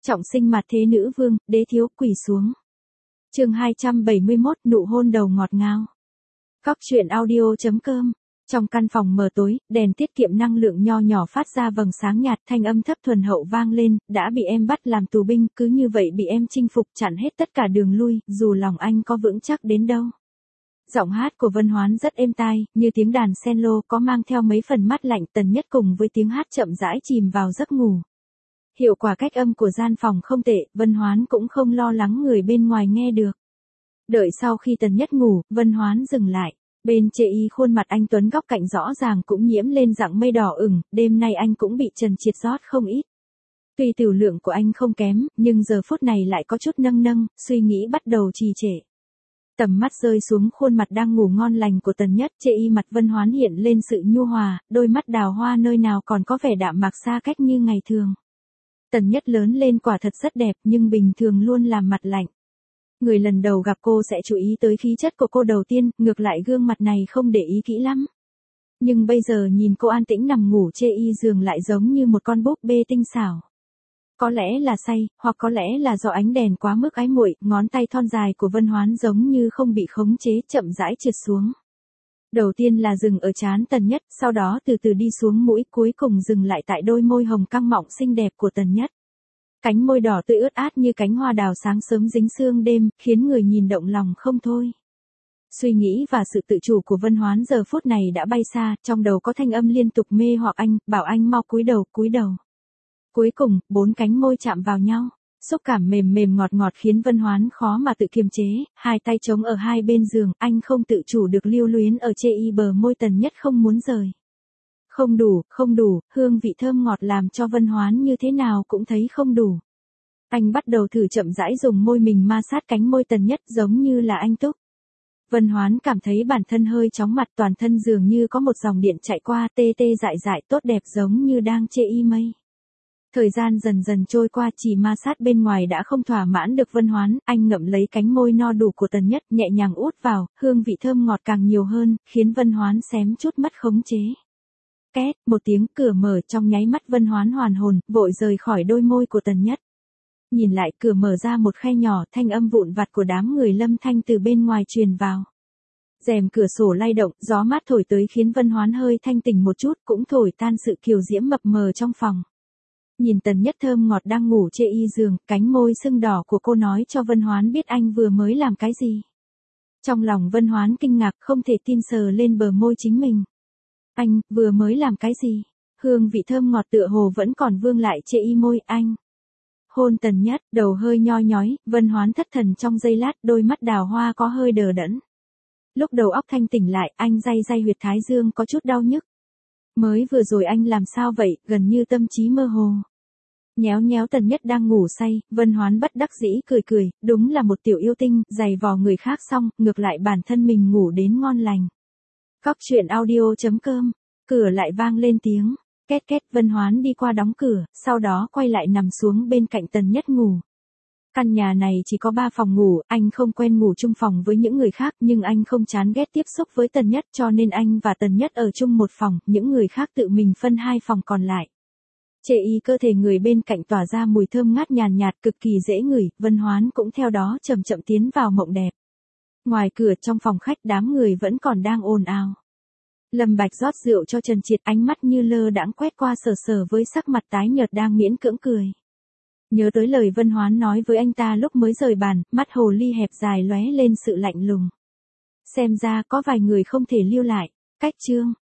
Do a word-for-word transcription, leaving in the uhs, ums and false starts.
Trọng sinh mặt thế nữ vương, đế thiếu quỳ xuống. Chương hai trăm bảy mươi mốt, nụ hôn đầu ngọt ngào. Góc truyện audio chấm com. Trong căn phòng mờ tối, đèn tiết kiệm năng lượng nho nhỏ phát ra vầng sáng nhạt, thanh âm thấp thuần hậu vang lên, đã bị em bắt làm tù binh, cứ như vậy bị em chinh phục, chặn hết tất cả đường lui, dù lòng anh có vững chắc đến đâu. Giọng hát của Vân Hoán rất êm tai, như tiếng đàn cello, có mang theo mấy phần mát lạnh. Tần Nhất cùng với tiếng hát chậm rãi chìm vào giấc ngủ. Hiệu quả cách âm của gian phòng không tệ, Vân Hoán cũng không lo lắng người bên ngoài nghe được. Đợi sau khi Tần Nhất ngủ, Vân Hoán dừng lại. Bên chê y khuôn mặt anh tuấn góc cạnh rõ ràng cũng nhiễm lên dạng mây đỏ ửng, đêm nay anh cũng bị trần triệt rót không ít. Tuy tiểu lượng của anh không kém, nhưng giờ phút này lại có chút nâng nâng, suy nghĩ bắt đầu trì trệ. Tầm mắt rơi xuống khuôn mặt đang ngủ ngon lành của Tần Nhất, chê y mặt Vân Hoán hiện lên sự nhu hòa, đôi mắt đào hoa nơi nào còn có vẻ đạm mạc xa cách như ngày thường. Tần Nhất lớn lên quả thật rất đẹp, nhưng bình thường luôn làm mặt lạnh. Người lần đầu gặp cô sẽ chú ý tới khí chất của cô đầu tiên, ngược lại gương mặt này không để ý kỹ lắm. Nhưng bây giờ nhìn cô an tĩnh nằm ngủ chê y giường lại giống như một con búp bê tinh xảo. Có lẽ là say, hoặc có lẽ là do ánh đèn quá mức ái muội, ngón tay thon dài của Vân Hoán giống như không bị khống chế, chậm rãi trượt xuống. Đầu tiên là dừng ở trán Tần Nhất, sau đó từ từ đi xuống mũi, cuối cùng dừng lại tại đôi môi hồng căng mọng xinh đẹp của Tần Nhất. Cánh môi đỏ tươi ướt át như cánh hoa đào sáng sớm dính sương đêm, khiến người nhìn động lòng không thôi. Suy nghĩ và sự tự chủ của Vân Hoán giờ phút này đã bay xa, trong đầu có thanh âm liên tục mê hoặc anh, bảo anh mau cúi đầu, cúi đầu. Cuối cùng, bốn cánh môi chạm vào nhau. Xúc cảm mềm mềm ngọt ngọt khiến Vân Hoán khó mà tự kiềm chế, hai tay trống ở hai bên giường, anh không tự chủ được lưu luyến ở chê y bờ môi Tần Nhất không muốn rời. Không đủ, không đủ, hương vị thơm ngọt làm cho Vân Hoán như thế nào cũng thấy không đủ. Anh bắt đầu thử chậm rãi dùng môi mình ma sát cánh môi Tần Nhất giống như là anh túc. Vân Hoán cảm thấy bản thân hơi chóng mặt, toàn thân dường như có một dòng điện chạy qua, tê tê dại dại tốt đẹp giống như đang chê y mây. Thời gian dần dần trôi qua, chỉ ma sát bên ngoài đã không thỏa mãn được Vân Hoán, anh ngậm lấy cánh môi no đủ của Tần Nhất, nhẹ nhàng út vào, hương vị thơm ngọt càng nhiều hơn, khiến Vân Hoán xém chút mất khống chế. Két, một tiếng cửa mở, trong nháy mắt Vân Hoán hoàn hồn, vội rời khỏi đôi môi của Tần Nhất. Nhìn lại, cửa mở ra một khe nhỏ, thanh âm vụn vặt của đám người lâm thanh từ bên ngoài truyền vào. Rèm cửa sổ lay động, gió mát thổi tới khiến Vân Hoán hơi thanh tỉnh một chút, cũng thổi tan sự kiều diễm mập mờ trong phòng. Nhìn Tần Nhất thơm ngọt đang ngủ chê y giường, cánh môi sưng đỏ của cô nói cho Vân Hoán biết anh vừa mới làm cái gì. Trong lòng Vân Hoán kinh ngạc, không thể tin sờ lên bờ môi chính mình. Anh, vừa mới làm cái gì? Hương vị thơm ngọt tựa hồ vẫn còn vương lại chê y môi anh. Hôn Tần Nhất, đầu hơi nhoi nhói, Vân Hoán thất thần trong giây lát, đôi mắt đào hoa có hơi đờ đẫn. Lúc đầu óc thanh tỉnh lại, anh day day huyệt thái dương có chút đau nhức. Mới vừa rồi anh làm sao vậy, gần như tâm trí mơ hồ. Nhéo nhéo Tần Nhất đang ngủ say, Vân Hoán bất đắc dĩ cười cười, đúng là một tiểu yêu tinh, giày vò người khác xong, ngược lại bản thân mình ngủ đến ngon lành. Góc truyện audio chấm com, cửa lại vang lên tiếng, két két, Vân Hoán đi qua đóng cửa, sau đó quay lại nằm xuống bên cạnh Tần Nhất ngủ. Căn nhà này chỉ có ba phòng ngủ, anh không quen ngủ chung phòng với những người khác, nhưng anh không chán ghét tiếp xúc với Tần Nhất, cho nên anh và Tần Nhất ở chung một phòng, những người khác tự mình phân hai phòng còn lại. Chê y cơ thể người bên cạnh tỏa ra mùi thơm ngát nhàn nhạt, cực kỳ dễ ngửi, Vân Hoán cũng theo đó chậm chậm tiến vào mộng đẹp. Ngoài cửa trong phòng khách đám người vẫn còn đang ồn ào. Lâm Bạch rót rượu cho Trần Triệt, ánh mắt như lơ đãng quét qua sờ sờ với sắc mặt tái nhợt đang miễn cưỡng cười. Nhớ tới lời Vân Hoán nói với anh ta lúc mới rời bàn, mắt hồ ly hẹp dài lóe lên sự lạnh lùng. Xem ra có vài người không thể lưu lại. Cách chương